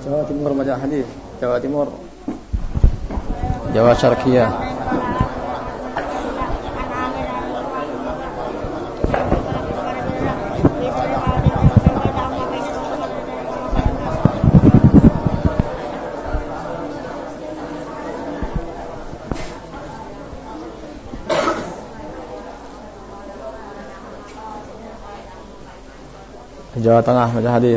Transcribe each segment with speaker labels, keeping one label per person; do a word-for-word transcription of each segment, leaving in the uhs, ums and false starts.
Speaker 1: Jawa Timur Majalah Hadis, Jawa Timur, Jawa Syarqiyah. Jawa Tengah Majalah Hadis.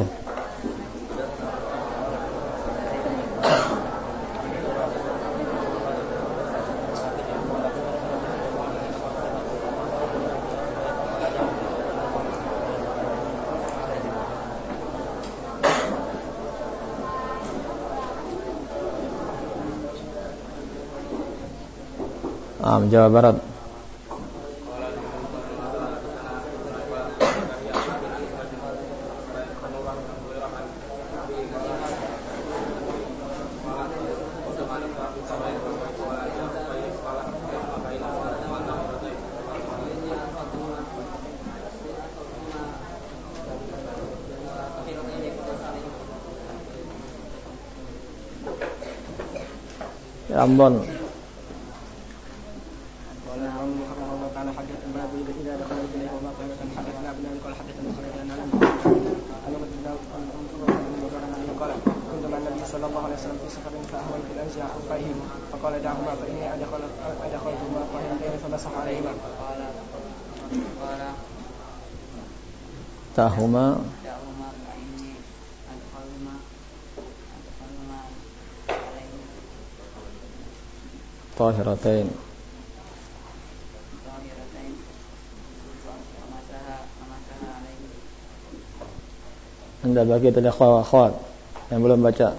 Speaker 1: Ah, Jawa Barat. Ambon. Tahuma Tahiratain. Anda bagi tadi akhwat yang belum baca.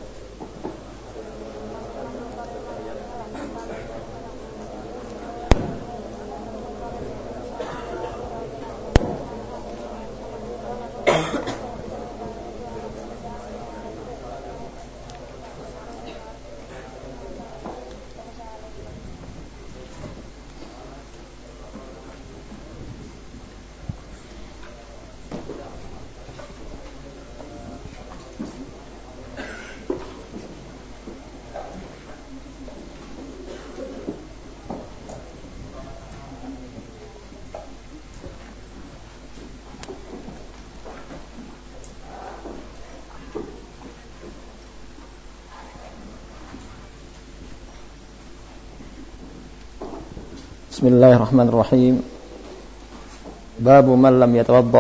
Speaker 1: Bismillahirrahmanirrahim. Babu man lam yatawadda.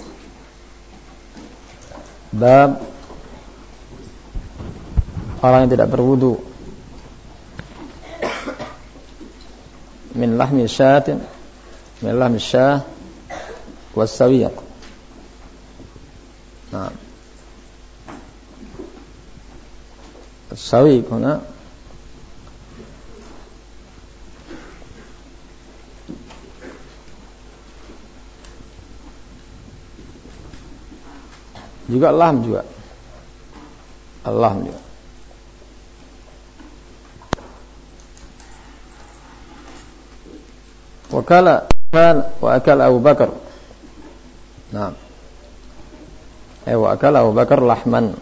Speaker 1: Bab orang yang tidak berwudu. Min lahmi syatin, min lahmi syah was-sawiq. Nah. As-sawiq huna juga lam juga Allah juga. Wakala kan wa akala Abu Bakar. Nah. Eh wa akala Abu Bakar lahman.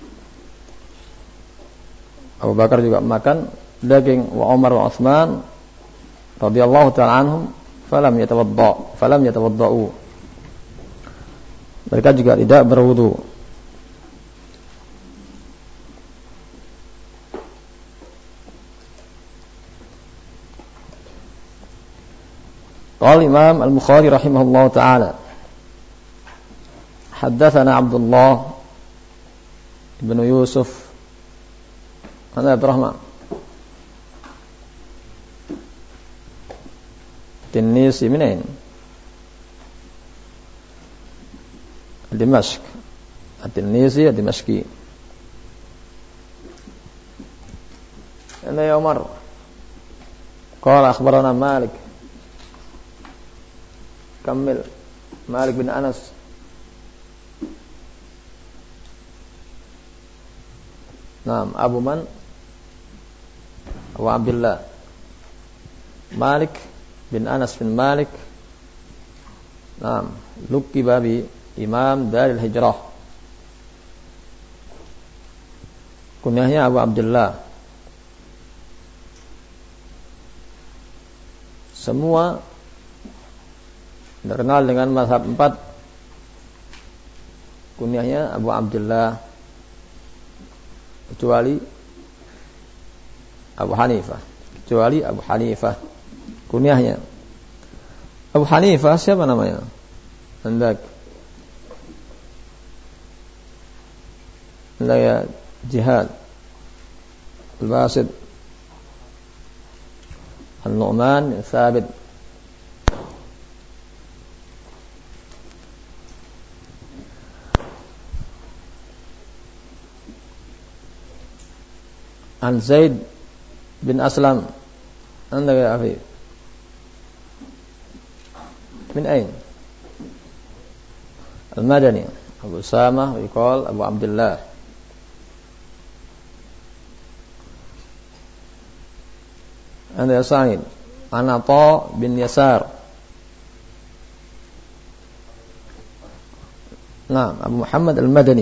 Speaker 1: Abu Bakar juga makan daging, wa Umar wa Utsman radhiyallahu ta'ala anhum falam yatawadda, falam yatawaddau. Mereka juga tidak berwudu. Qala Imam Al-Bukhari rahimahullah ta'ala, haddatsana Abdullah ibn Yusuf ana Abdurrahman Tinisi minain Dimashq, At-Tinisi Dimashqi. Ana ya Umar. Qala akhbarana Malik. Kamil. Malik bin Anas. Naam, Abu Man wa Abdullah. Malik bin Anas bin Malik. Naam, luqiba bi Imam Daril Hijrah. kunyahnya Abu Abdullah. Semua terkenal dengan mazhab empat, kunyahnya Abu Abdullah, kecuali Abu Hanifah. Kecuali Abu Hanifah, kunyahnya Abu Hanifah siapa namanya? Hendak hendak ya Jihad Al-Basid An-Nu'man Thabit. An Zaid bin Aslam. Anda ya akhi, min ain? Al-Madani. Abu Samah yuqal Abu Abdullah. Anda ya Sa'id. An Atha bin Yasar. Nah, Abu Muhammad Al-Madani.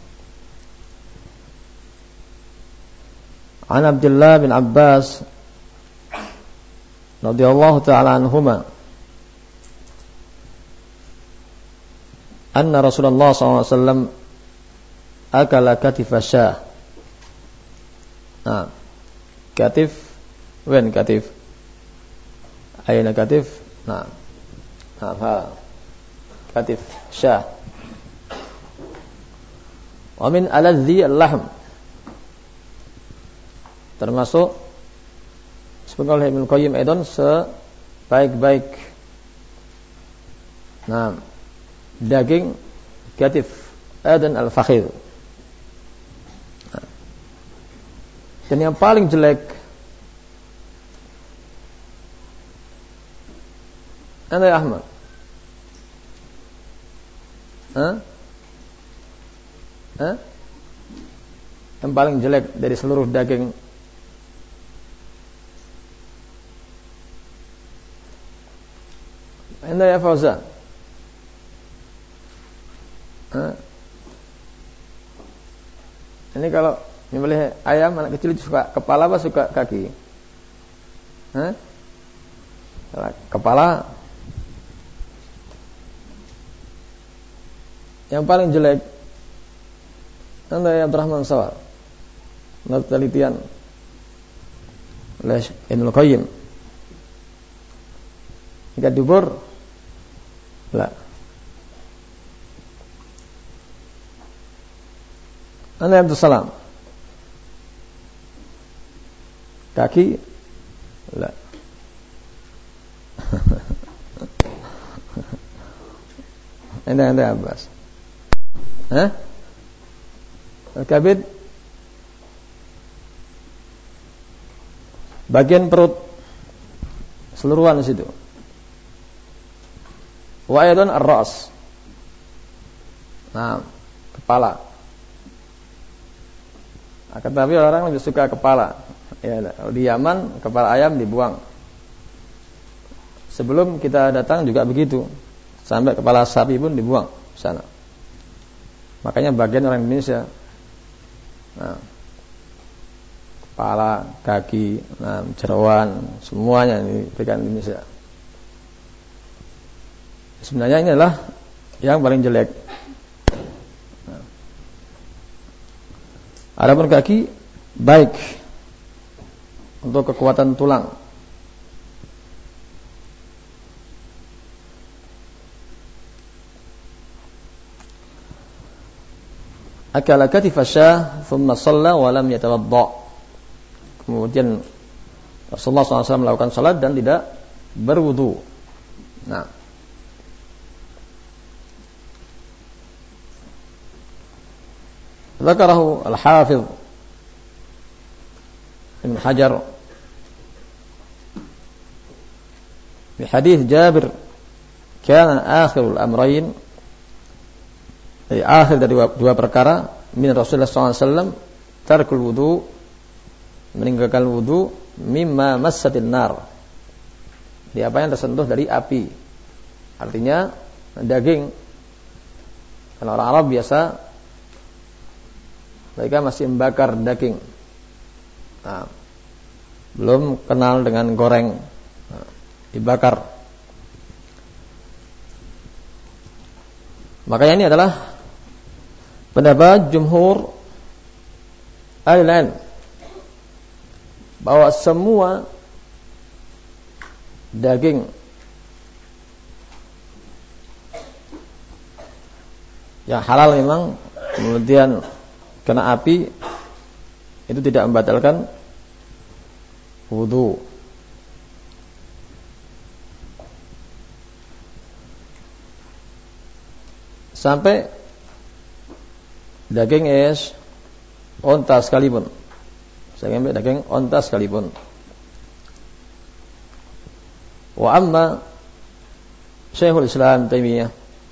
Speaker 1: An Abdullah bin Abbas radhiyallahu ta'ala anhuma anna Rasulullah sallallahu alaihi wasallam akala katifa syah. Nah, katif, wen katif, ayna katif. Nah, nah, katif syah. Wa min aladzi al-lahm, termasuk sebagaimana oleh Ibnu Qayyim Aidon sebaik-baik nah daging katif adan al-fakhir. Nah, dan yang paling jelek anda ya Ahmad, Hah? Hah? Yang paling jelek dari seluruh daging anda ya Fauzan. Hah? Ini kalau nyembelih ayam anak kecil suka kepala apa suka kaki? Hah? Kepala. Yang paling jelek anda ya Abdurrahman Sawal, menurut penelitian oleh Ibnu Qayyim, jika dubur lah. Anda Abdul Salam, kaki lah. Anda Anda Abbas, Hah? Kabid, bagian perut seluruhan di situ. Wa aidan ar-ra's. Nah, kepala. Akan tapi orang lebih suka kepala. Ya, di Yaman kepala ayam dibuang. Sebelum kita datang juga begitu. Sampai kepala sapi pun dibuang sana. Makanya bagian orang Indonesia, nah, kepala, kaki, nah, jeroan, semuanya ini berikan Indonesia. Sebenarnya ini adalah yang paling jelek. Nah. Adapun kaki baik untuk kekuatan tulang. Akala katifa syah thumma shalla wa lam yatawadda. Kemudian Rasulullah shallallahu alaihi wasallam melakukan salat dan tidak berwudu. Nah, Zakarahu al-Hafidh Ibn Hajar di hadis Jabir, kana akhirul amrayn, di akhir dari dua, dua perkara min Rasulullah shallallahu alaihi wasallam tarkul wudu, meninggalkan wudu, mimma massatin nar, di apa yang tersentuh dari api. Artinya daging. Karena orang Arab biasa mereka masih membakar daging. Nah, belum kenal dengan goreng, nah, dibakar. Makanya ini adalah pendapat jumhur ahli ilm bahwa semua daging yang halal memang kemudian kena api itu tidak membatalkan wudu. Sampai daging es onta sekalipun, sampai daging onta sekalipun. Wa amma Syekhul Islam Taimiyah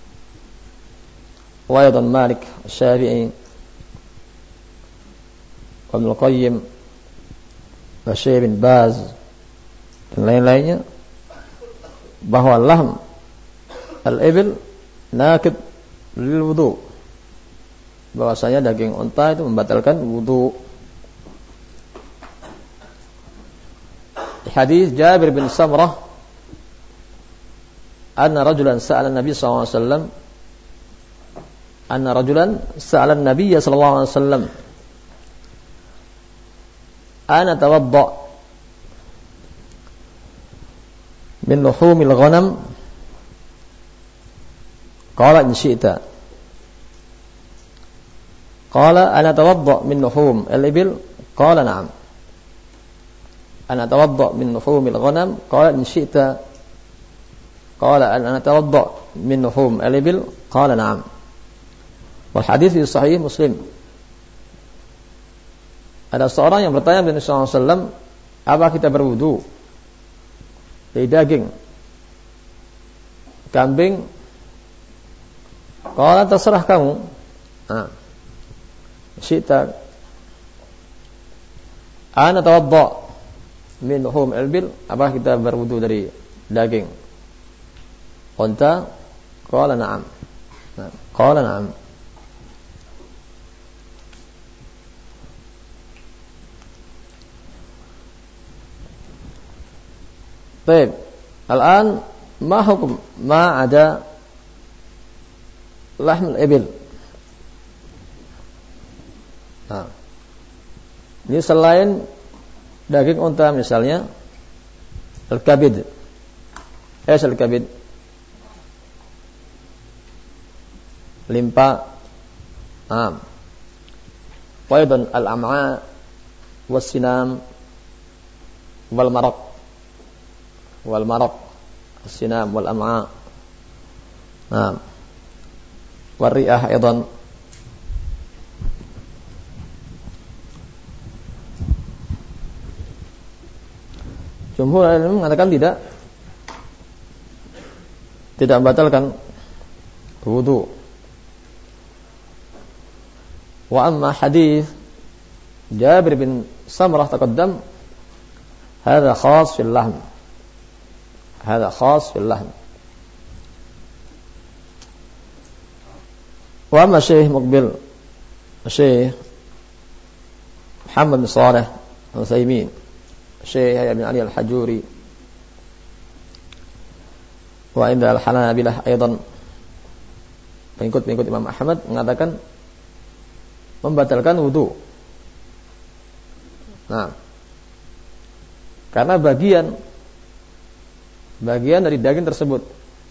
Speaker 1: wa aydan Malik Syafi'i wa Ibnu Qayyim wa Syekh bin Baz dan lain-lainnya bahwa lahm al-ibil nakid lil wudu, bahwasanya daging unta itu membatalkan wudu. Hadis Jabir bin Samrah anna rajulan sa'ala Nabi sallallahu alaihi wasallam anna rajulan sa'ala Nabi sallallahu alaihi wasallam ana tawadda min luhumil ghanam qala in syi'ta qala ana tawadda min luhum al-ibil qala na'am ana tawadda min luhumil ghanam qala in syi'ta qala ana tawadda min luhum al-ibil qala na'am. Wal hadis di sahih Muslim. Ada seorang yang bertanya kepada Nabi sallallahu alaihi wasallam, apa kita berwudu dari daging kambing? Qala terserah kamu. Nah, syi'ta ana tawadda min luhum al-ibil, apa kita berwudu dari daging unta? Qala na'am. Nah, qala na'am. Baik. Al-an ma hukum ma ada lahm al-ibil. Nah, ini selain daging unta misalnya al-kabid. Esh al-kabid? Limpa. Ah. Wa aidan al-am'a was-sinam wal maraq. Wal maraq, as-sinam wal am'a. Nah. Wal ri'ah aidan. Jumhur ulama mengatakan tidak tidak membatalkan wudu. Wa amma hadis Jabir bin Samrah taqaddam, hadha khas fil lahm. Hadha khas fil lahm. Wa amma Syekh Muqbil Syekh Muhammad bin Shalih Al-Utsaimin, Syekh Yahya bin Ali Al-Hajuri, wa inda al-Hanabilah aidan, pengikut-pengikut Imam Ahmad mengatakan membatalkan wudu. Nah, karena bagian bagian dari daging tersebut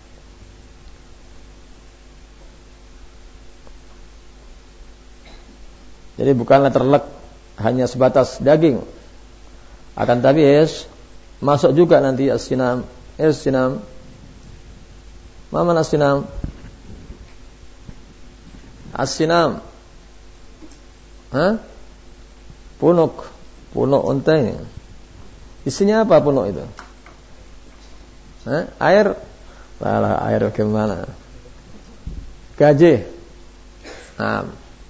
Speaker 1: jadi bukanlah terlek hanya sebatas daging, akan tapi es masuk juga nanti as-sinam. As-sinam, mana as-sinam? As-sinam, hah? Punuk, punuk unta ini. Isinya apa punuk itu? Hah? Air? Salah, air bagaimana? Gajih. Nah.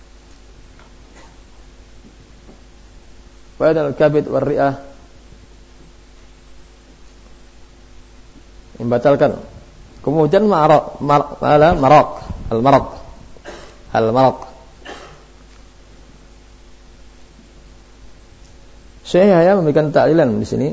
Speaker 1: Wadal kabid war ri'ah, membatalkan. Kemudian maraq, maraq, maraq, al-maraq, al-maraq. Syekh Yahya memberikan ta'lilan di sini.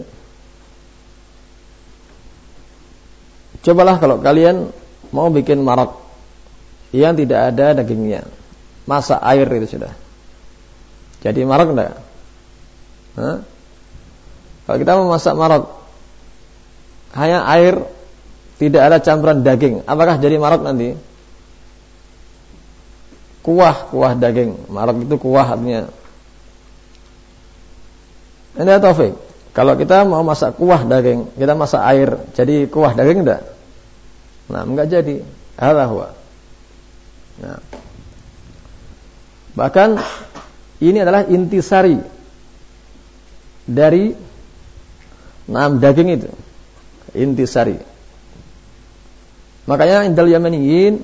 Speaker 1: Cobalah kalau kalian mau bikin maraq yang tidak ada dagingnya, masak air itu sudah. Jadi maraq enggak? Hah? Kalau kita mau masak maraq hanya air, tidak ada campuran daging, apakah jadi maraq nanti? Kuah, kuah daging. Maraq itu kuah artinya. Ini Taufik. Kalau kita mau masak kuah daging, kita masak air, jadi kuah daging enggak? Nah, enggak jadi. Hadza huwa. Nah. Bahkan ini adalah intisari dari enam daging itu. Intisari. Makanya indal Yamaniyin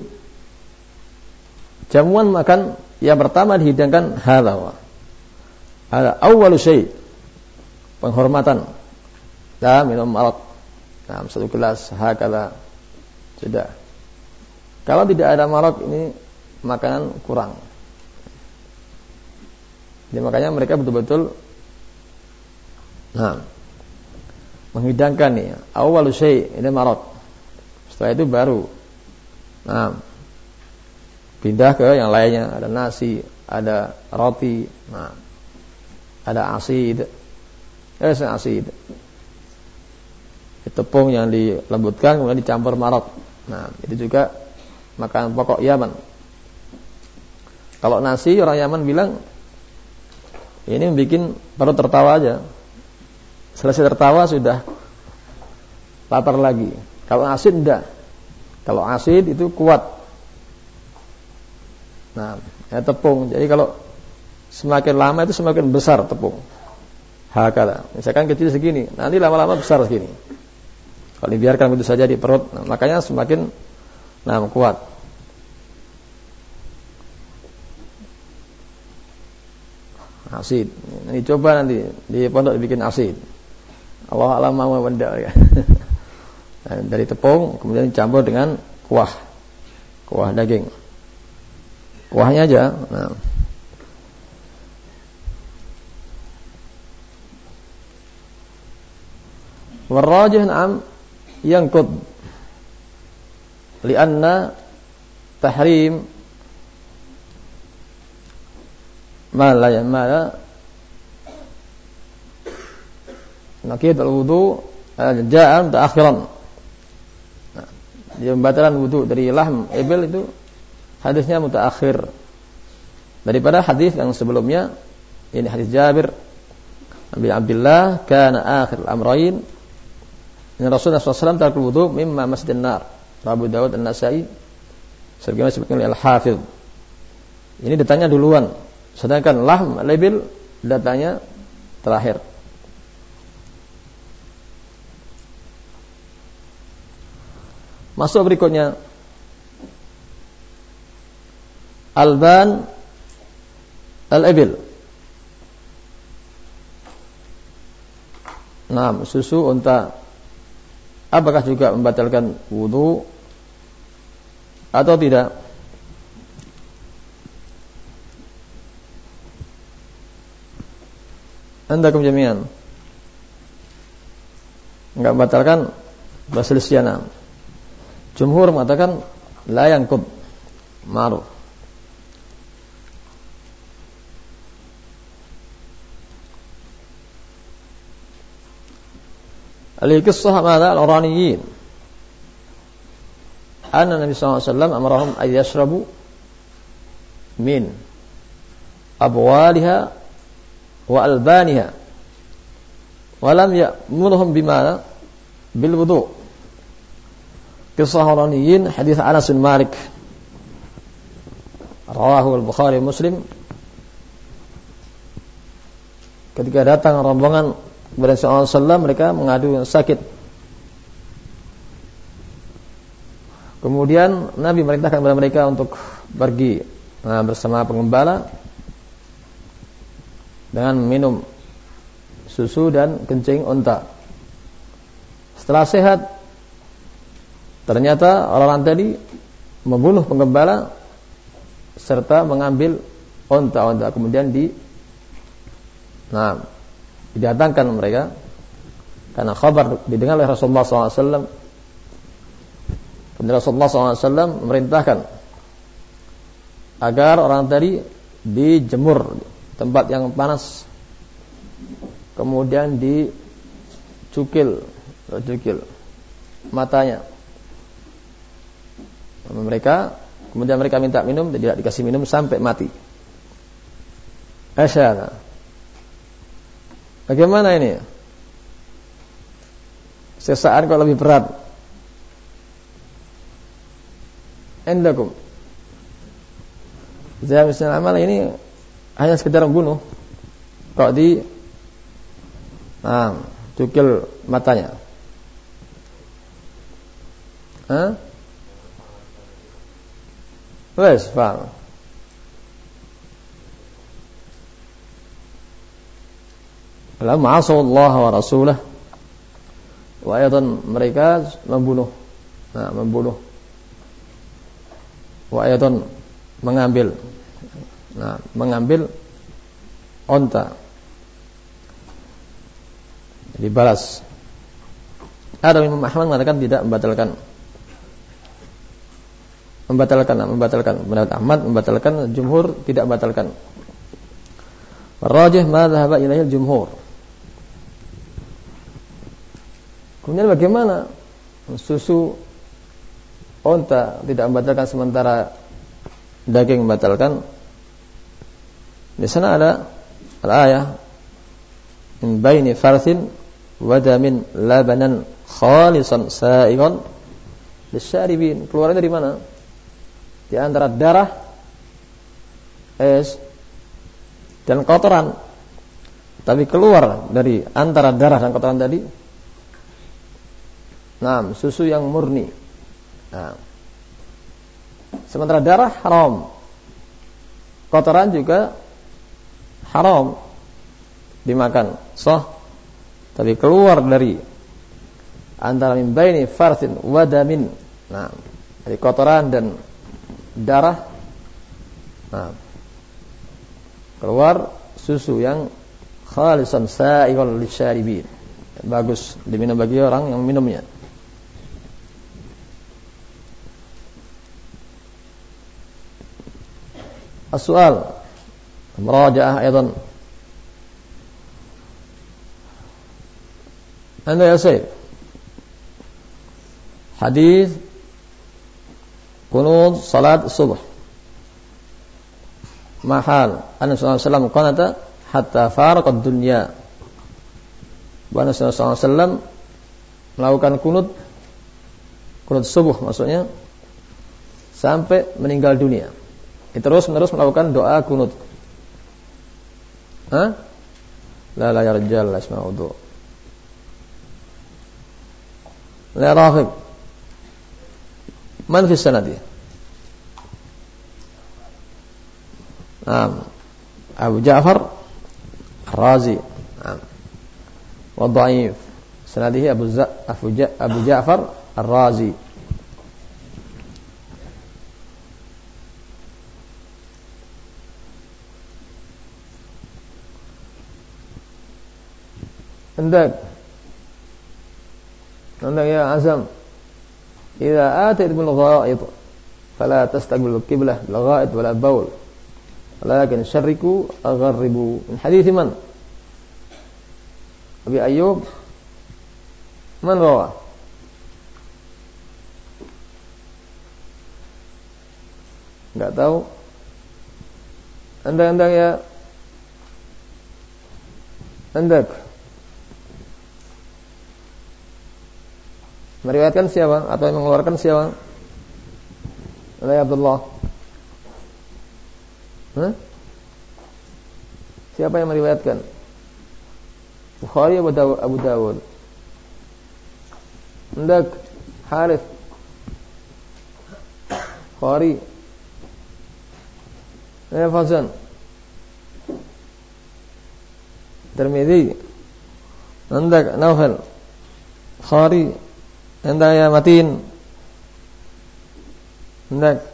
Speaker 1: jamuan makan yang pertama dihidangkan hadza huwa. Ada awwalu syai', penghormatan. Dah minum maraq. Nah, satu gelas hakala sudah. Kalau tidak ada maraq ini makanan kurang. Jadi makanya mereka betul-betul nah menghidangkan nih awwalu syai' ini maraq. Setelah itu baru nah pindah ke yang lainnya, ada nasi, ada roti, nah ada asid. Eh, asid. Tepung yang dilembutkan kemudian dicampur maraq. Nah, itu juga makanan pokok Yaman. Kalau nasi orang Yaman bilang ini membuat perut tertawa aja. Selesai tertawa sudah lapar lagi. Kalau asid enggak. Kalau asid itu kuat. Nah, ya tepung. Jadi kalau semakin lama itu semakin besar tepung. Hakala. Misalkan kecil segini, nanti lama-lama besar segini. Kalau dibiarkan begitu saja di perut, nah, makanya semakin nah kuat. Asid. Ini coba nanti di pondok dibikin asid. Allah alam mau benda ya. Nah, dari tepung kemudian dicampur dengan kuah. Kuah daging. Kuahnya aja. Nah. Warrajih na'am yanqud lianna tahrim ma la yamala nakid al-wudu ja'a mutaakhiran. Nah, dia pembatalan wudu dari lahm ibil itu hadisnya mutaakhir daripada hadis yang sebelumnya. Ini hadis Jabir bin Abdullah kana akhir al-amrayn Ini Rasulullah shallallahu alaihi wasallam tarkul wudu mimma masjidin nar. Abu Dawud An-Nasa'i sebagaimana disebutkan oleh Al-Hafidh. Ini datanya duluan, sedangkan lahm labil datanya terakhir. Masuk berikutnya Alban al-ibil. Nah, susu unta apakah juga membatalkan wudu atau tidak? Andakum jami'an. Enggak membatalkan basilisiana. Jumhur mengatakan la yanqud. Ma'ruf. Al-qissah mada al-Uraniyin. Anna Nabi sallallahu alaihi wasallam amarahum ay yashrabu min abwaliha wa albaniha wa lam ya'murhum bima bil wudu. Qissah Uraniyin hadis Anas bin Malik rawahu al-Bukhari Muslim. Ketika datang rombongan kepada Rasulullah sallallahu alaihi wasallam, mereka mengadu yang sakit. Kemudian Nabi merintahkan kepada mereka untuk pergi nah, bersama pengembala dengan minum susu dan kencing unta. Setelah sehat, ternyata orang tadi membunuh pengembala serta mengambil unta-unta, kemudian di nah didatangkan mereka karena khabar didengar oleh Rasulullah shallallahu alaihi wasallam. Kemudian Rasulullah shallallahu alaihi wasallam memerintahkan agar orang tadi dijemur tempat yang panas, kemudian dicukil, cukil matanya. Mereka kemudian mereka minta minum dan tidak dikasih minum sampai mati. Asyara. Bagaimana ini? Sesaan kok lebih berat? Endakum. Zamisal amal ini hanya sekedar membunuh. Kok di nah, cukil matanya. Hah? Wes, faham. Lalu ma'asallah wa rasulah. Wa ayatan mereka membunuh. Nah, membunuh. Wa ayatan mengambil. Nah, mengambil onta. Dibalas. Ada Imam Ahmad mengatakan tidak membatalkan. Membatalkan, membatalkan. Pendapat Ahmad membatalkan, jumhur tidak membatalkan. Rajih ma dhahaba ilaihi jumhur. Kemudian bagaimana susu onta tidak membatalkan sementara daging membatalkan? Di sana ada al-ayah min baini farthin wa damin labanan khalisan sa'igan lisyaribin. Keluarnya dari mana? Di antara darah, es dan kotoran. Tapi keluar dari antara darah dan kotoran tadi, nah, susu yang murni. Nah, sementara darah haram, kotoran juga haram dimakan, sah. Tapi keluar dari antara min baini farthin wa damin, nah, dari kotoran dan darah, nah, keluar susu yang khalisan sa'iqan lisyaribin, bagus diminum bagi orang yang minumnya. As-su'al murajaah aidan. Anda ya Sayyid, hadis kunut salat subuh mahal Nabi sallallahu alaihi wasallam qanata hatta faraqad dunya. Nabi sallallahu alaihi wasallam melakukan kunut kunut subuh maksudnya sampai meninggal dunia. Terus menerus melakukan doa kunut. Hah? La la ya rajal la isma'u du. La raghib. Man fi sanadi? Naam. Abu Ja'far Ar-Razi. Naam. Wa dha'if. Sanadihi Abu Za Abu Ja'far Ar-Razi. عندك عندك يا عزم إذا آتيت بالغائط فلا تستقبل القبلة بالغائط ولا بول ولكن شركوا أغربوا. من حديث من؟ أبي أيوب. من رواه؟ enggak tahu. Anda-anda ya Anda meriwayatkan siapa atau yang mengeluarkan siapa? Oleh Abdullah. Hah? Siapa yang meriwayatkan? Bukhari atau Abu Dawud? Hendak Harith Bukhari. Ya Fazan Tirmidzi. Hendak Naufal Bukhari. Hendak ya Matin. Hendak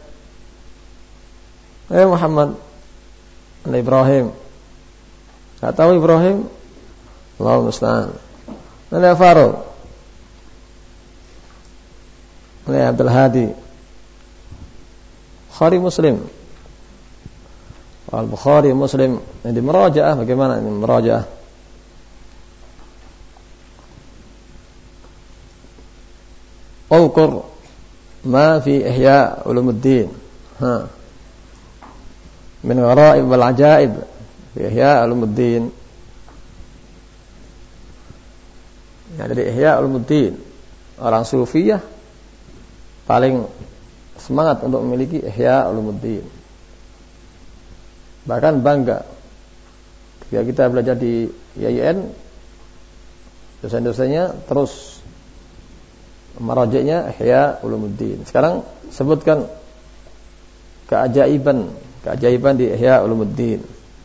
Speaker 1: Eh Muhammad Ibrahim. Tak tahu Ibrahim Allahu musta'an. Mana ya Faruq? Mana ya Abdul Hadi? Bukhari Muslim. Al-Bukhari Muslim. Ini merajaah, bagaimana ini merajaah? Ulqur ma fi Ihya Ulumuddin. Ha. Min gharaib wal ajaib fi Ihya Ulumuddin. Ya, dari Ihya Ulumuddin, orang Sufiyah paling semangat untuk memiliki Ihya Ulumuddin. Bahkan bangga ketika kita belajar di I A I N, dosen-dosennya terus marajiknya Ihya Ulumuddin. Sekarang sebutkan keajaiban, keajaiban di Ihya Ulumuddin.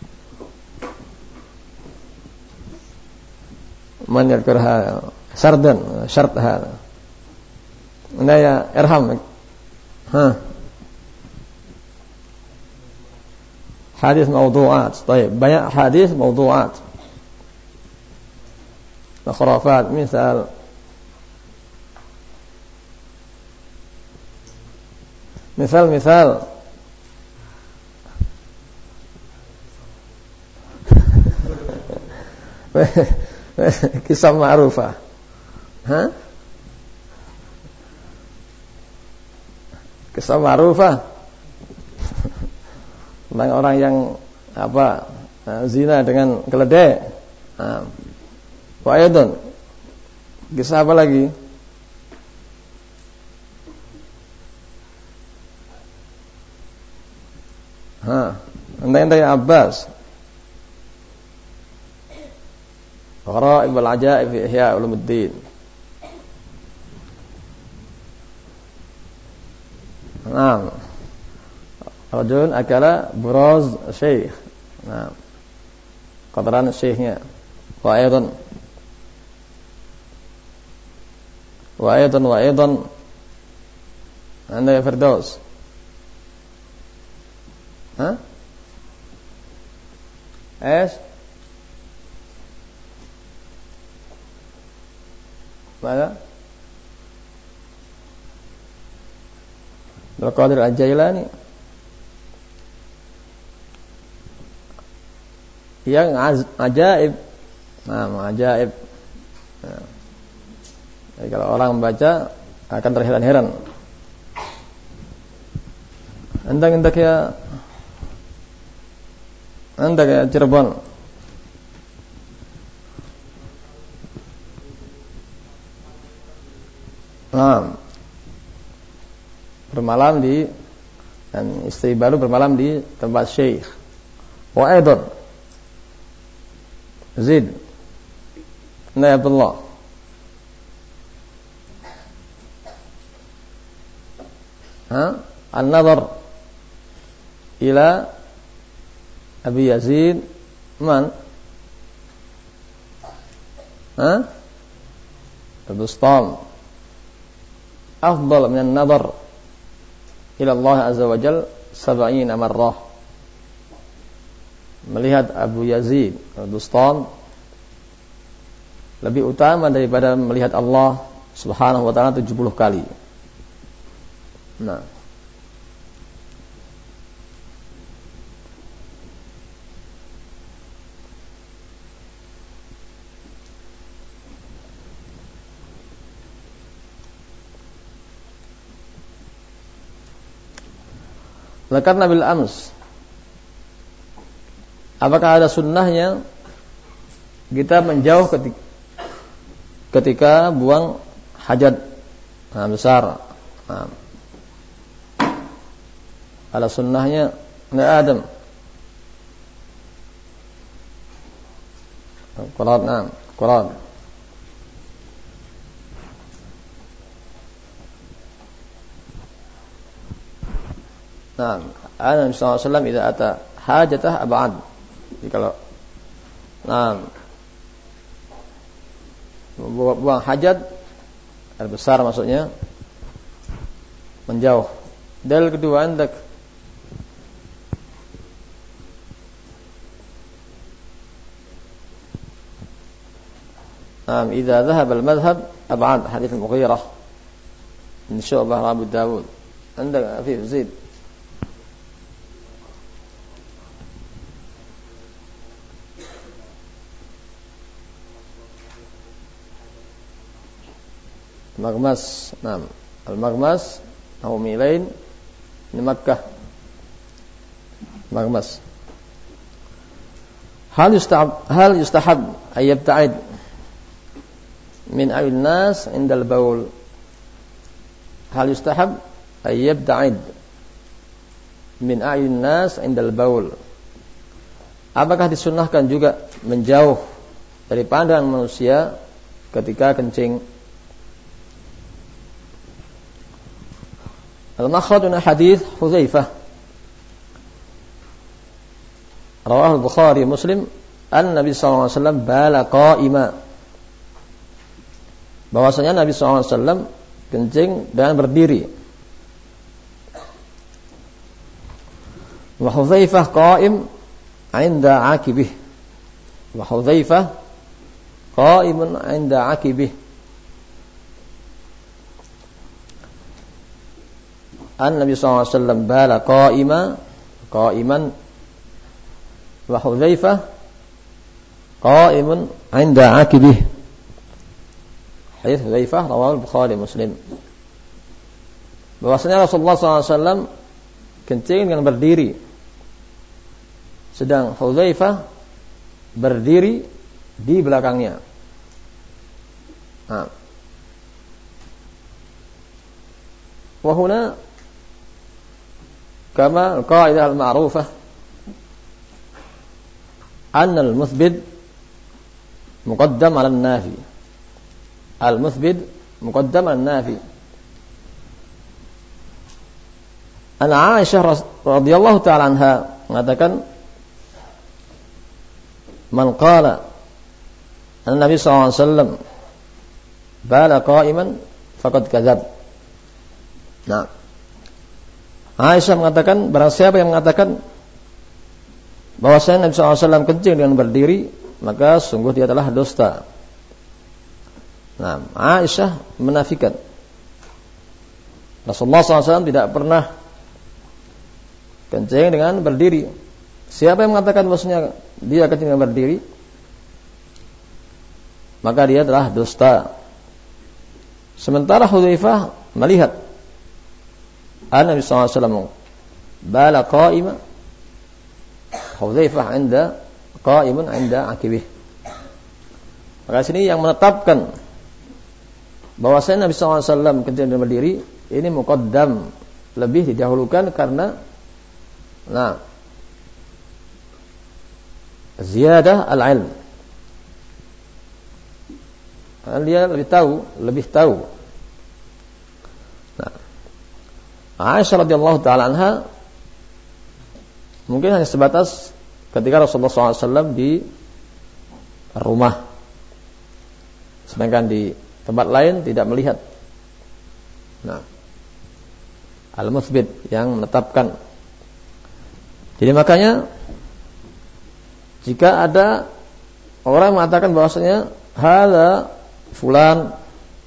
Speaker 1: Man yadhkurha sardan syartha. Nah ya irham. Ha. Hadis mawdu'at. Baik, banyak hadis mawdu'at. Khurafat, misal Misal misal kisah ma'rufah. Hah? Kisah ma'rufah tentang orang yang apa zina dengan keledai. Nah, wa aidon. Kisah apa lagi? Ha, anda-anda ya Abbas. Gharaib wal ajaib fi Ihya Ulumuddin. Naam. Rajul akala buraz syekh. Naam. Qadran syekhnya. Wa aidan Wa aidan wa aidan anda ya Firdaus. Hah? Es? Mana? Abdul Qadir Al-Jailani. Yang ajaib. Nah, ajaib. Nah. Jadi kalau orang membaca akan terheran-heran. Anda-anda ya Anda kayak Cirebon. Nah, bermalam di dan istri baru bermalam di tempat syekh. Wa aidan Zid. Nah, Abdullah. Ha? An-nazar ila Abi Yazid man? Ha? Al-Bustam. Afdal min an-nazar ila Allah azza wa jalla sab'ina marrah. Melihat Abu Yazid Al-Bustam lebih utama daripada melihat Allah Subhanahu wa taala tujuh puluh kali. Nah, Zakarna bil ams. Apakah ada sunnahnya kita menjauh ketika, ketika buang hajat nah, besar? Nah. Ada sunnahnya? Tidak ada. Quran, nah, Quran. Nah, Nabi sallallahu alaihi wasallam idza ata hajatah ab'ad. Jadi kalau nah buang hajat air besar maksudnya menjauh. Dalil kedua andak Am idza dhahaba al-madhhab ab'ad hadits al-Mughirah min Syu'bah Abu Dawud. Anda fi Zaid. Magmas, nah, al-magmas, atau milain di Makkah. Magmas. Hal yustahab, hal yustahab ayyabta'id min ayun nas indal baul. Hal yustahab ayyabta'id min ayun nas indal baul. Apakah disunnahkan juga menjauh dari pandangan manusia ketika kencing? Al-makhraj min hadits Hudzaifah rawahu al-Bukhari Muslim an-Nabi sallallahu alaihi wasallam bala qa'ima, bahwasanya Nabi sallallahu alaihi wasallam kencing dengan berdiri. Wa Hudzaifah qa'im 'inda 'akibih, wa Hudzaifah qa'imun 'inda 'akibih. An-Nabi sallallahu alaihi wasallam bala qa'ima qa'iman wa Hudzaifah qa'imun 'inda 'akibih. Hadits Hudzaifah rawahu al-Bukhari Muslim. Bahwasanya Rasulullah sallallahu alaihi wasallam kencing dengan berdiri, sedang Hudzaifah berdiri di belakangnya. Nah. Wa huna kama al-qa'idah al-ma'rufah anna al-muthbit muqaddam 'ala an-nafi. Al-muthbit muqaddam 'ala an-nafi. An Aisyah radhiyallahu ta'ala anha mengatakan, man qala an-nabi sallallahu alaihi wasallam bala qa'iman faqad kadzab. Nah, Aisyah mengatakan, barang siapa yang mengatakan bahwasanya Nabi sallallahu alaihi wasallam kencing dengan berdiri, maka sungguh dia telah dusta. Nah, Aisyah menafikan Rasulullah sallallahu alaihi wasallam tidak pernah kencing dengan berdiri. Siapa yang mengatakan bahwasanya dia kencing dengan berdiri, maka dia telah dusta. Sementara Hudzaifah melihat Nabi sallallahu alaihi wasallam bala qa'ima, Hudzaifah 'inda qa'imun 'inda 'akibih. Maka sini yang menetapkan bahwasanya Nabi sallallahu alaihi wasallam kencing dan berdiri ini muqaddam, lebih didahulukan karena nah ziyadah al-'ilm. Karena dia lebih tahu, lebih tahu. Nah, Aisyah radhiyallahu ta'ala anha mungkin hanya sebatas ketika Rasulullah sallallahu alaihi wasallam di rumah, sedangkan di tempat lain tidak melihat. Nah, al-muthbit yang menetapkan. Jadi makanya jika ada orang mengatakan bahwasanya hadza fulan,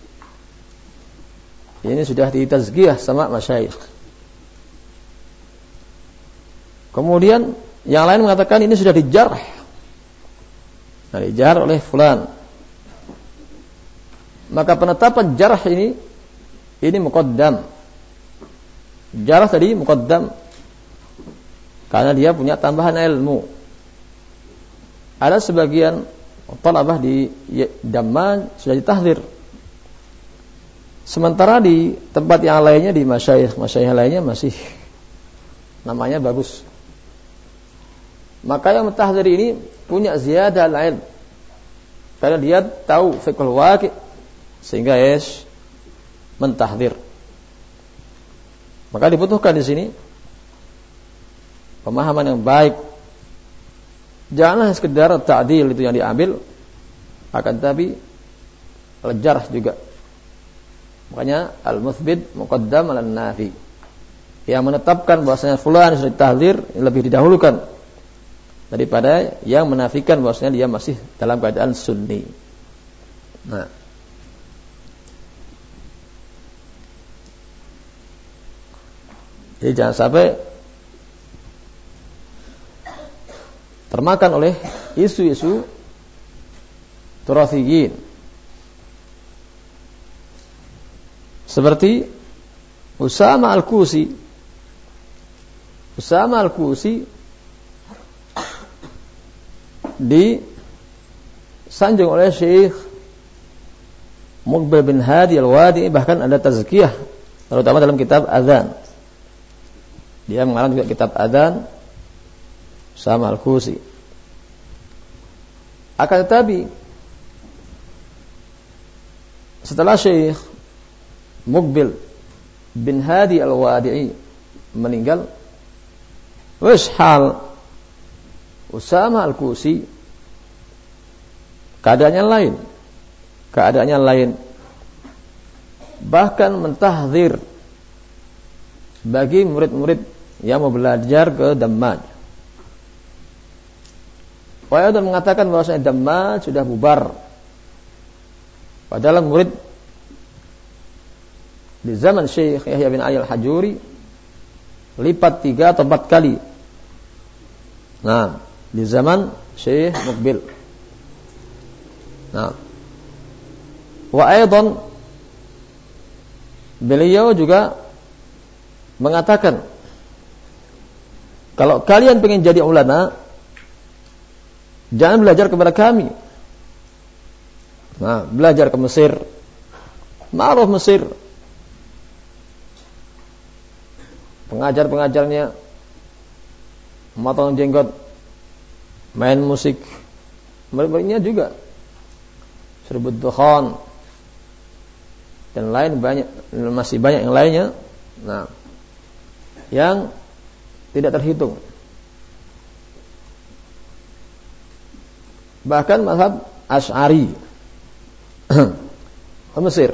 Speaker 1: ini sudah ditazkiyah sama masyayikh. Kemudian yang lain mengatakan ini sudah dijarh. Nah, dijarh oleh fulan. Maka penetapan jarh ini ini muqaddam. Jarh tadi muqaddam karena dia punya tambahan ilmu. Ada sebagian talabah di Damman sudah ditahdzir. Sementara di tempat yang lainnya, di masyayikh masyayikh lainnya masih namanya bagus. Maka yang mentahdzir ini punya ziyadah al-ilm, karena dia tahu fiqhul waqi' sehingga es mentahdzir. Maka dibutuhkan di sini pemahaman yang baik. Janganlah sekedar ta'dil itu yang diambil, akan tapi al-jarh juga. Makanya al-muthbit muqaddam 'ala an-nafi. Yang menetapkan bahwasanya fulan sudah ditahdzir lebih didahulukan daripada yang menafikan bahwasanya dia masih dalam keadaan sunni. Nah, jadi jangan sampai termakan oleh isu-isu turathiyyin. Seperti Usama Al-Kusi. Usama Al-Kusi disanjung oleh Syekh Muqbil bin Hadi Al-Wadi, bahkan ada tazkiyah terutama dalam kitab Adzan. Dia mengarang juga kitab Adzan Usama Al-Kusi. Akan tetapi setelah Syekh Muqbil bin Hadi Al-Wadi'i meninggal, wis hal Usama Al-Kusi keadaannya lain. Keadaannya lain. Bahkan mentahdzir bagi murid-murid yang mau belajar ke Dammaj. Wahai dan mengatakan bahwasanya Dammaj sudah bubar. Padahal murid di zaman Syekh Yahya bin Ali Al-Hajuri lipat tiga atau empat kali. Nah, di zaman Syekh Muqbil. Nah, wa aidan beliau juga mengatakan, kalau kalian ingin jadi ulama, jangan belajar kepada kami. Nah, belajar ke Mesir. Ma'ruf Mesir. Pengajar-pengajarnya memotong jenggot, main musik, murid-muridnya juga serbut dukhan dan lain banyak, masih banyak yang lainnya. Nah, yang tidak terhitung. Bahkan mazhab Asy'ari Mesir.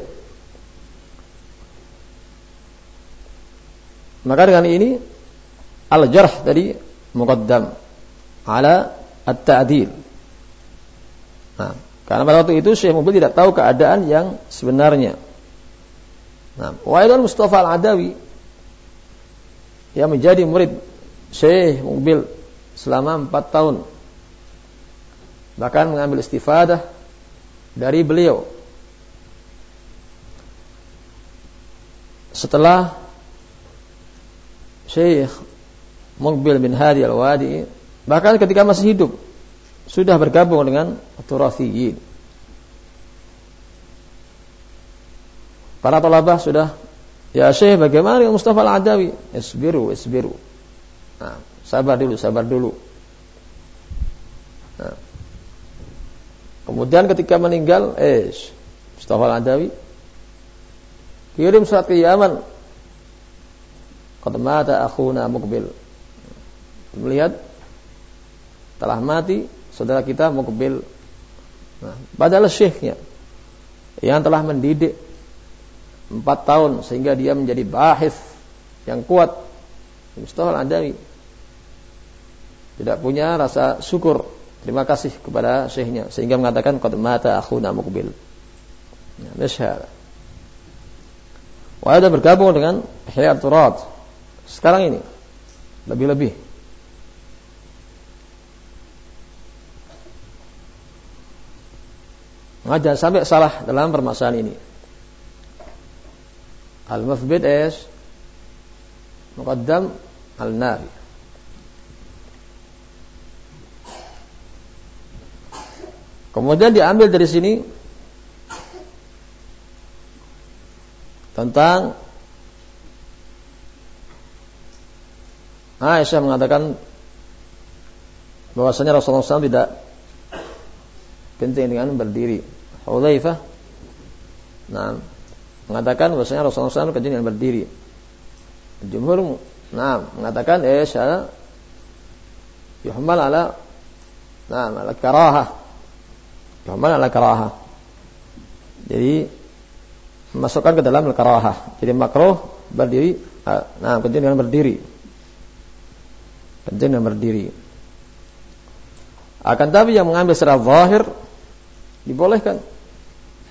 Speaker 1: Maka dengan ini al-jarh tadi muqaddam ala at-ta'dil. Nah, karena pada waktu itu Syekh Muqbil tidak tahu keadaan yang sebenarnya. Nah, Wa'idul Mustafa Al-Adawi yang menjadi murid Syekh Muqbil selama empat tahun, bahkan mengambil istifadah dari beliau. Setelah Syekh Muqbil bin Hadi Al-Wadi, bahkan ketika masih hidup, sudah bergabung dengan Turathiyyin. Para thalabah sudah, ya Syekh, bagaimana dengan Mustafa Al-Adawi? Isbiru, isbiru. Nah, sabar dulu, sabar dulu. Nah, kemudian ketika meninggal, eh, Mustafa Al-Adawi kirim surat ke Yaman. Qad mata akhuna Muqbil. Melihat telah mati saudara kita Muqbil. Nah, padahal syekhnya yang telah mendidik empat tahun sehingga dia menjadi bahis yang kuat, Mustafa Al-Adawi tidak punya rasa syukur, terima kasih kepada syekhnya sehingga mengatakan qad mata akhuna Muqbil. Ya, masyaallah. Wa ada bergabung dengan Ihya Turat sekarang ini lebih-lebih. Nah, jangan sampai salah dalam permasalahan ini. Al-Muthbit es muqaddam al-nafi. Kemudian diambil dari sini tentang Aisyah mengatakan bahwasanya Rasulullah shallallahu alaihi wasallam tidak penting dengan berdiri. Hudzaifah nah, mengatakan bahwasanya Rasulullah shallallahu alaihi wasallam penting dengan berdiri. Jumhur nah, mengatakan Aisyah yuhmal ala nah, ala karahah. Yuhmal ala karahah. Jadi masukkan ke dalam al-karahah. Jadi makruh berdiri, nah penting dengan berdiri. Penting dengan berdiri. Akan tapi yang mengambil secara zahir dibolehkan.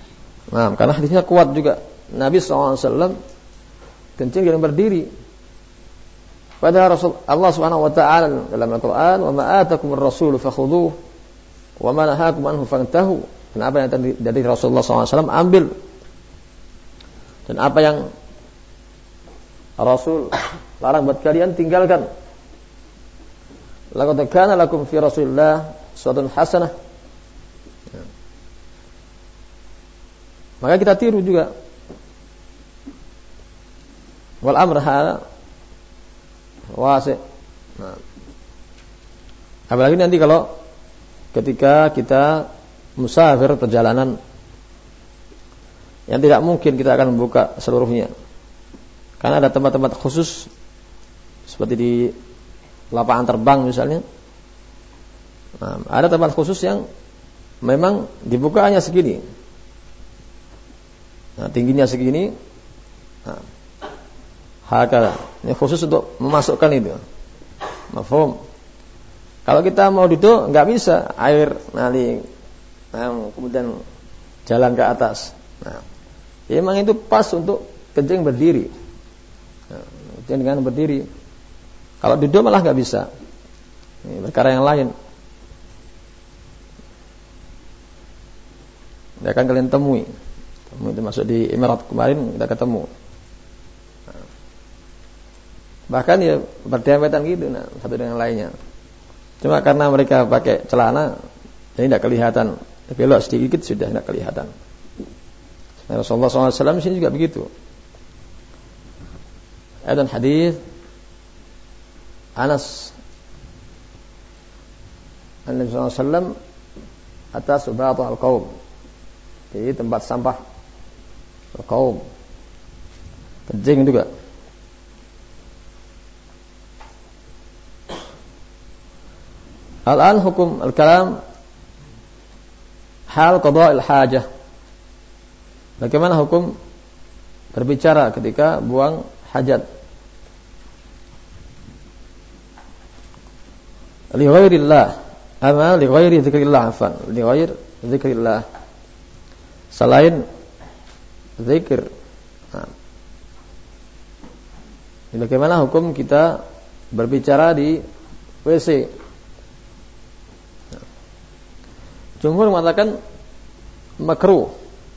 Speaker 1: Nah, karena hadisnya kuat juga. Nabi shallallahu alaihi wasallam kencing dengan berdiri. Pada Rasul Allah Subhanahu wa taala dalam Al-Qur'an, "Wa ma atakumur rasulu fakhudhuhu wa ma nahakum anhu fantahu." Dan apa yang dari Rasulullah shallallahu alaihi wasallam ambil. Dan apa yang Rasul larang buat kalian tinggalkan. Laqad kana lakum fi Rasulillah uswatun hasanah. Ya. Maka kita tiru juga. Wal amr hada wasi'. Nah. Apalagi nanti kalau ketika kita musafir perjalanan yang tidak mungkin kita akan membuka seluruhnya. Karena ada tempat-tempat khusus seperti di lapangan terbang misalnya. Nah, ada tempat khusus yang memang dibuka hanya segini. Nah, tingginya segini. Nah, hakala. Ini khusus untuk memasukkan itu. Mafhum. Kalau kita mau duduk nggak bisa, air naling, nah, kemudian jalan ke atas. Nah, ya memang itu pas untuk kencing berdiri. Nah, kencing dengan berdiri. Kalau duduk malah nggak bisa. Ini perkara yang lain. Tidak akan kalian temui. Temui itu masuk di Emirat kemarin kita ketemu. Nah, bahkan ya berdempetan gitu, nah, satu dengan lainnya. Cuma karena mereka pakai celana, jadi tidak kelihatan. Belok sedikit sudah tidak kelihatan. Nah, Rasulullah shallallahu alaihi wasallam sini juga begitu. Ada hadis Anas Nabi sallallahu alaihi wasallam atas subatul al-qaum, di tempat sampah al-qaum, kencing juga. Al-an hukum al-kalam hal qada'il hajah. Bagaimana hukum berbicara ketika buang hajat? Li ghairillah, ama li ghairi dzikrillah, afan, li ghair dzikrillah. Selain zikir. Nah. Bagaimana hukum kita berbicara di W C? Nah. Jumhur mengatakan makruh.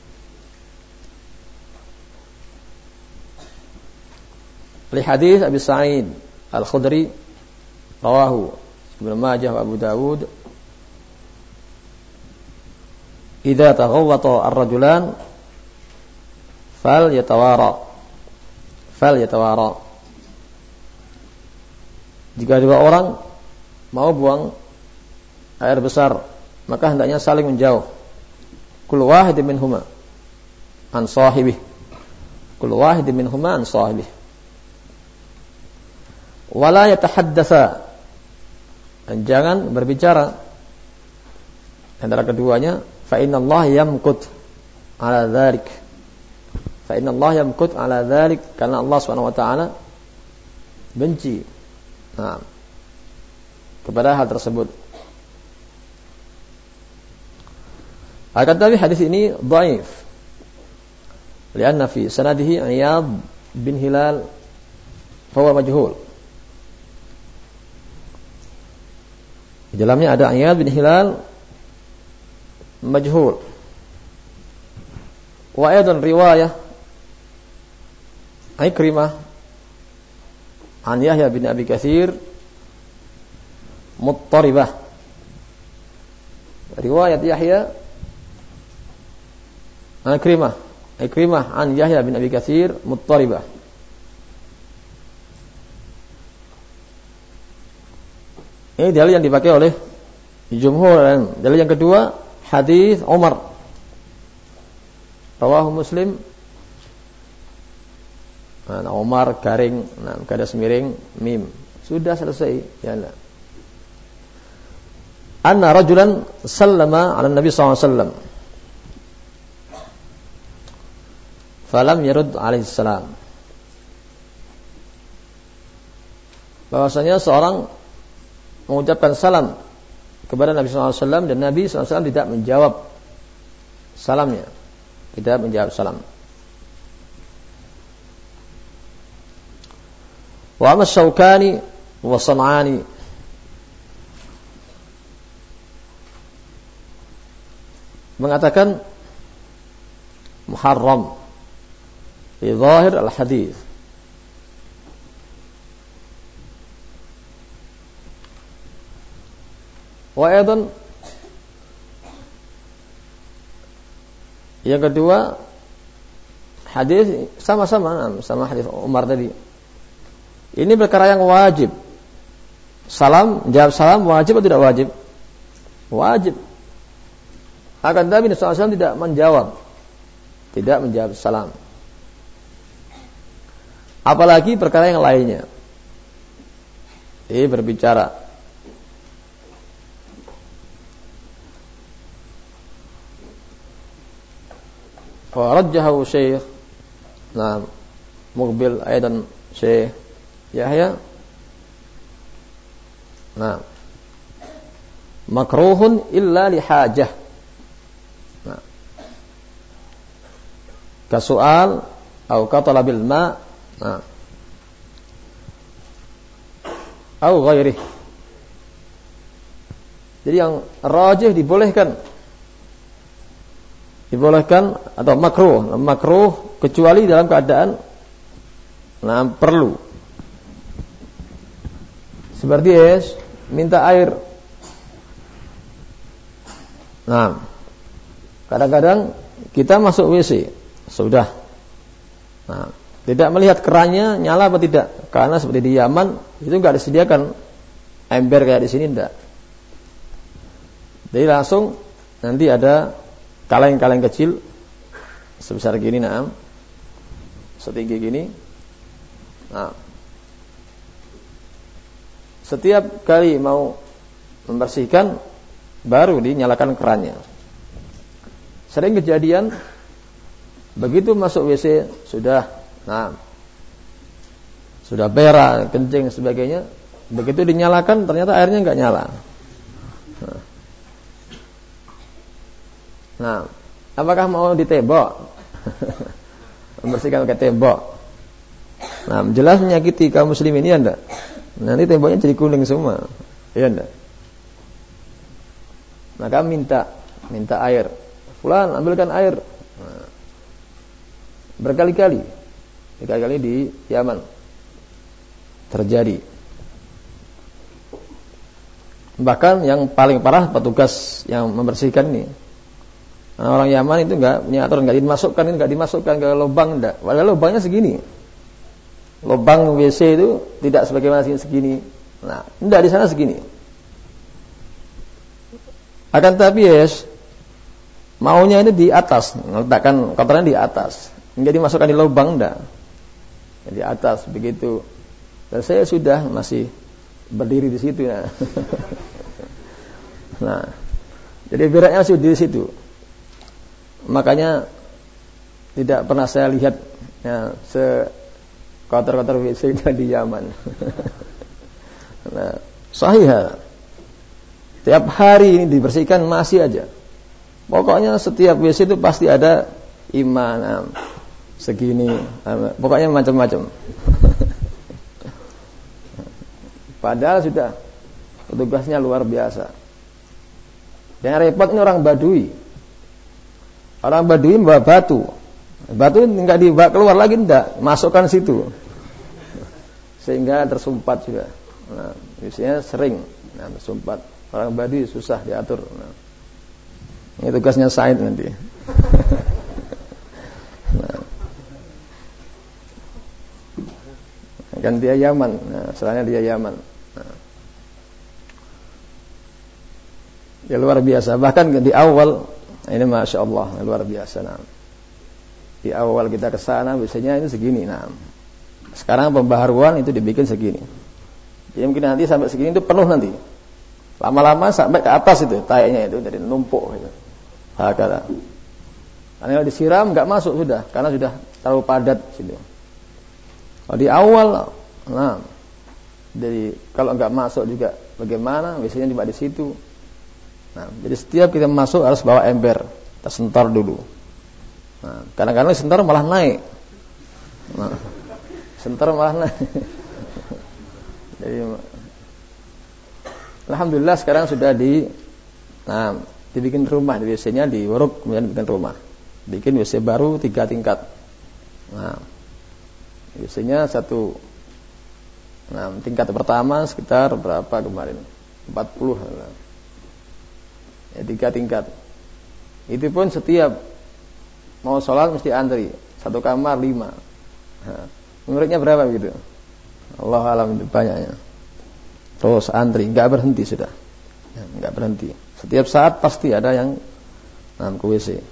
Speaker 1: Li hadis Abi Sa'id Al-Khudri rawahu Ibnu Majah wa Abu Dawud, idza taghawwata ar-rajulan fal yatawara fal yatawara. Jika dua orang mau buang air besar, maka hendaknya saling menjauh. Kullu wahidin minhuma an sahibih. Kullu wahidin minhuma an sahibih. Wala yatahaddatsa. Dan jangan berbicara antara keduanya. Fa inna Allah yamkut ala dzalik. Fa inna Allah yamkut ala dzalik, karena Allah Subhanahu wa taala benci, nah, kepada hal tersebut. Akan tetapi hadis ini dhaif. Lianna fi sanadihi Iyad bin Hilal fahuwa majhul. Di dalamnya ada Iyad bin Hilal majhul. Wa aidan riwayah Ikrimah an Yahya bin Abi Katsir muttaribah. Riwayat Yahya an Ikrimah Ikrimah an Yahya bin Abi Katsir muttaribah. Ini dalil yang dipakai oleh jumhur. Dalil yang kedua, hadis Umar rawahu Muslim. Nah, Umar garing, nah, garis miring mim. Sudah selesai. Ya Allah. Anna rajulan sallama ala Nabi sallallahu alaihi wasallam. Falam yarud alaihi salam. Bahwasanya seorang mengucapkan salam kepada Nabi sallallahu alaihi wasallam dan Nabi sallallahu alaihi wasallam tidak menjawab salamnya. tidak menjawab salam. Wa amma Syaukani wa San'ani mengatakan muharram fi zahir al-hadis. Wa aidan yang kedua hadis sama-sama sama hadis Umar tadi. Ini perkara yang wajib. Salam, jawab salam wajib atau tidak wajib? Wajib. Akan tetapi Nabi sallallahu alaihi wasallam tidak menjawab. Tidak menjawab salam. Apalagi perkara yang lainnya. Ini berbicara. Farajjahu Syekh. Nah, Muqbil aidan Syekh Yahya. Nah, makruhun illa li hajah. Nah, kasual atau katalabil ma, nah, atau ghairih. Jadi yang rajih dibolehkan, dibolehkan atau makruh, makruh kecuali dalam keadaan nah perlu. Seperti es, minta air. Nah, kadang-kadang kita masuk W C, sudah. Nah, tidak melihat kerannya nyala apa tidak, karena seperti di Yaman itu nggak disediakan ember kayak di sini, enggak. Jadi langsung nanti ada kaleng-kaleng kecil sebesar gini, nah, setinggi gini. Nah, setiap kali mau membersihkan baru dinyalakan kerannya. Sering kejadian begitu masuk W C sudah, nah, sudah berak, kencing sebagainya, begitu dinyalakan ternyata airnya nggak nyala. Nah, nah, apakah mau ditembok? Membersihkan pakai tembok. Nah, jelas menyakiti kaum muslimin ya enggak? Nanti temboknya jadi kuning semua. Iya enggak? Maka minta minta air. Fulan, ambilkan air. Nah, berkali-kali. Berkali-kali di Yaman terjadi. Bahkan yang paling parah petugas yang membersihkan ini. Nah, orang Yaman itu enggak punya aturan, enggak dimasukkan, enggak dimasukkan ke lubang enggak. Padahal lubangnya segini. Lubang W C itu tidak sebagaimana segini. Nah, enggak di sana segini. Akan tapi yes, maunya ini di atas, letakkan kotoran di atas. Enggak dimasukkan di lubang enggak. Di atas begitu. Dan saya sudah masih berdiri di situ ya. Nah, jadi beraknya masih di situ. Makanya tidak pernah saya lihat ya, se kotor-kotor W C di Yaman. Nah, sahih. Tiap hari ini dibersihkan masih aja. Pokoknya setiap W C itu pasti ada imam segini, pokoknya macam-macam. Padahal sudah petugasnya luar biasa. Yang repot ini orang Badui. Orang Badui membawa batu. Batu enggak dibawa keluar lagi, enggak, masukkan situ. Sehingga tersumpat juga. Nah, biasanya sering nah, tersumpat. Orang Badui susah diatur. Nah, ini tugasnya Said nanti. Nah, kan dia Yaman. Nah, soalnya dia Yaman. Nah, ya luar biasa. Bahkan di awal ini masya Allah luar biasa. Nah, di awal kita ke sana biasanya ini segini. Nah, sekarang pembaharuan itu dibikin segini. Jadi mungkin nanti sampai segini itu penuh nanti. Lama-lama sampai ke atas itu tayanya itu dari numpuk gitu. Hakala. Karena disiram enggak masuk sudah karena sudah terlalu padat situ. Kalau di awal nah jadi kalau enggak masuk juga bagaimana? Biasanya cuma di situ. Nah, jadi setiap kita masuk harus bawa ember, kita sentor dulu. Nah, kadang-kadang senter malah naik. Nah, senter malah naik. Jadi alhamdulillah sekarang sudah di nah, dibikin rumah, biasanya di Worok kemudian bikin rumah. Bikin W C baru tiga tingkat. Nah, biasanya satu nah, tingkat pertama sekitar berapa kemarin? empat puluh. Nah. Ya, tiga tingkat. Itu pun setiap mau sholat mesti antri. Satu kamar lima. Nah, muridnya berapa gitu? Allah alam itu banyaknya. Terus antri, nggak berhenti sudah, ya, nggak berhenti. Setiap saat pasti ada yang nah, ke W C.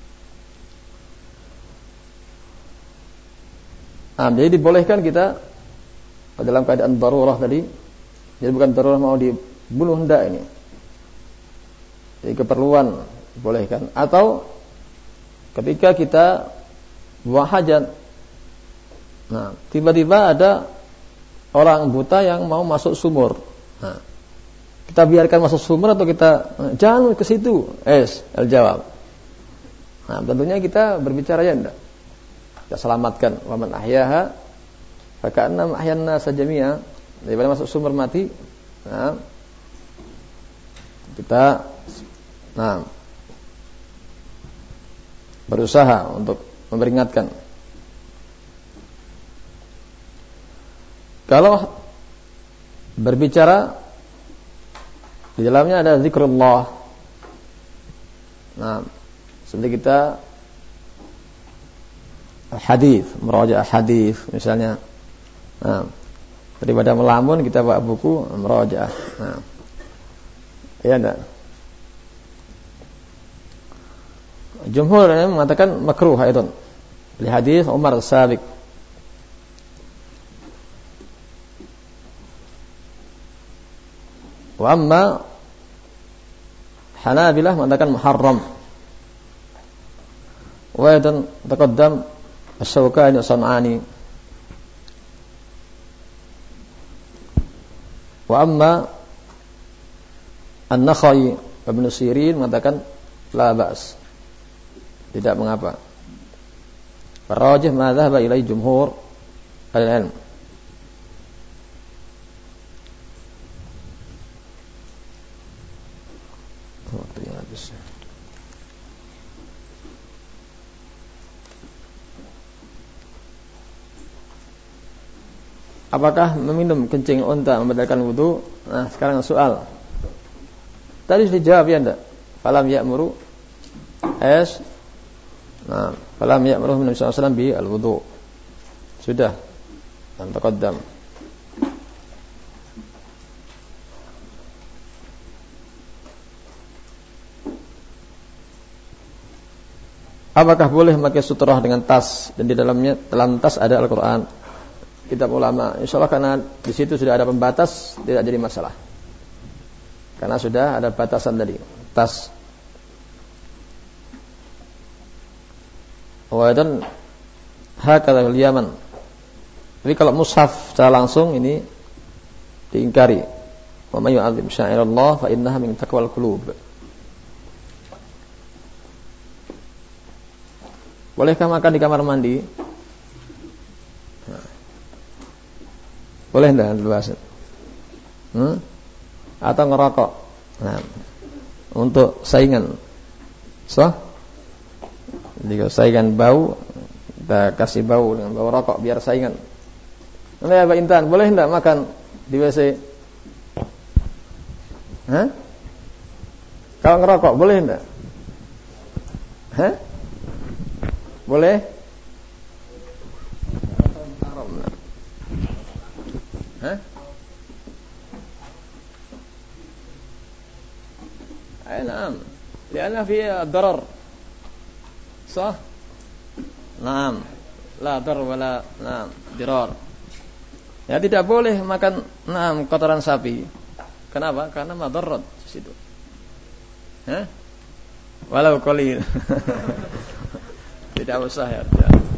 Speaker 1: Nah, jadi dibolehkan kita dalam keadaan darurah tadi. Jadi bukan darurah mau dibunuh hendak ini. Jadi keperluan dibolehkan. Atau ketika kita buang hajat, nah tiba-tiba ada orang buta yang mau masuk sumur. Nah, kita biarkan masuk sumur atau kita jangan ke situ? Es, el jawab. Nah, tentunya kita berbicara ya enggak. Kita selamatkan. Wa man ahyaha fa ka'annama ahyanna sajami'a. Daripada masuk sumur mati. Nah, kita nah berusaha untuk memperingatkan. Kalau berbicara di dalamnya ada zikrullah. Nah, seperti kita hadis, merajaah hadis misalnya. Nah, daripada melamun kita bawa buku merajaah. Nah. Ya enggak? Jumhur mengatakan makruh itu. Di hadis Umar as-Sabiq. Wa amma Hanabilah mengatakan muharram. Wa aidan taqaddam Asy-Syaukani As-San'ani. Wa amma An-Nakhai Ibn Sirin mengatakan la ba's. Tidak mengapa. Farajih ma dhahaba ilai jumhur al-ilm. Waktunya habis. Apakah meminum kencing unta membatalkan wudu? Nah, sekarang soal. Tadi sudah dijawab ya enggak? Falam ya'muru es. Nah, falam ya'muru Nabi sallallahu alaihi wasallam bi al-wudu. Sudah. Dan taqaddam. Apakah boleh memakai sutrah dengan tas dan di dalamnya dalam tas ada Al-Qur'an? Kitab ulama. Insyaallah karena di situ sudah ada pembatas tidak jadi masalah. Karena sudah ada batasan tadi, tas. Wa dan hakala al-Yaman. Tapi kalau mushaf secara langsung ini diingkari. Wa may yu'azzim sya'irallah fa innaha min taqwal qulub. Bolehkah makan di kamar mandi? Nah. Boleh enggak dibahas? Hmm? Atau ngerokok? Nah. Untuk saingan. So? Jika saingan bau, kita kasih bau dengan bau rokok biar saingan. Nah, Pak Intan, boleh enggak makan di W C? Hah? Kalau ngerokok boleh enggak? Hah? Boleh? Hah? Ay, naam. Lianna fiha darar. Sah? Naam. La dar wala naam, dirar. Ya tidak boleh makan naam kotoran sapi. Kenapa? Karena madarat di situ. Hah? Walau qalil. Tidak usah ya.